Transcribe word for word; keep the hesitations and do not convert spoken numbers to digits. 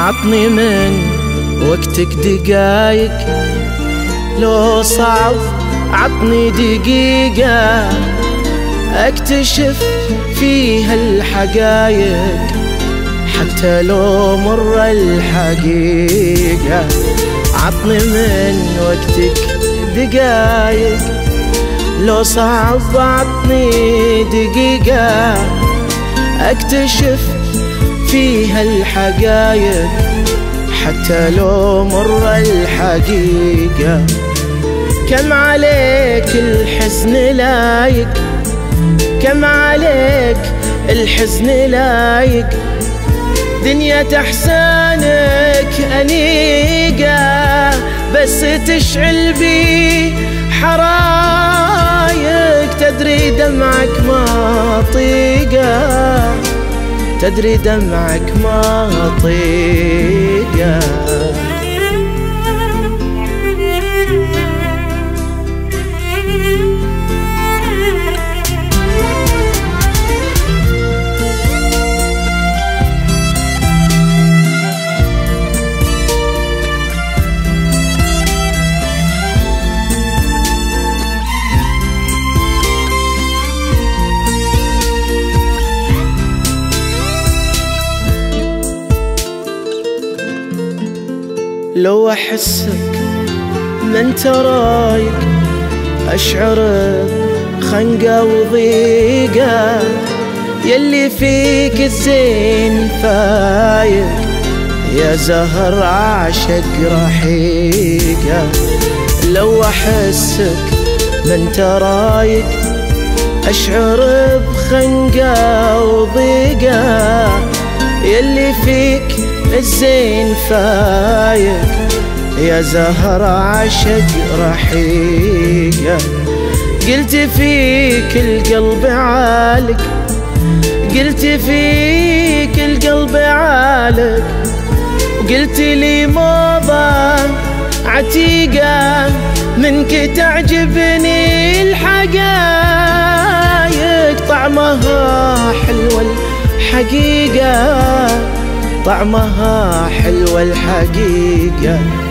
عطني من وقتك دقايق، لو صعب عطني دقيقة اكتشف فيها الحقايق، حتى لو مر الحقيقة. عطني من وقتك دقايق، لو صعب عطني دقيقة اكتشف فيها الحقايق، حتى لو مر الحقيقة. كم عليك الحزن لايق، كم عليك الحزن لايق، دنيا تحسانك أنيقة، بس تشعل بي حرايق. تدري دمعك ما طيقة، تدري دمعك ما طيقة. لو أحسك ما انت رايق، أشعر بخنقة وضيقة، يلي فيك الزين فايق، يا زهر عاشق رحيقة. لو أحسك ما انت رايق، أشعر بخنقة وضيقة، يلي فيك الزين فايق، يا زهر عاشق رحيقة. قلت فيك القلب عالق، قلت فيك القلب عالق، وقلت لي موضة عتيقة، منك تعجبني الحقايق. طعمها حلوة الحقيقة، طعمها حلوة الحقيقة.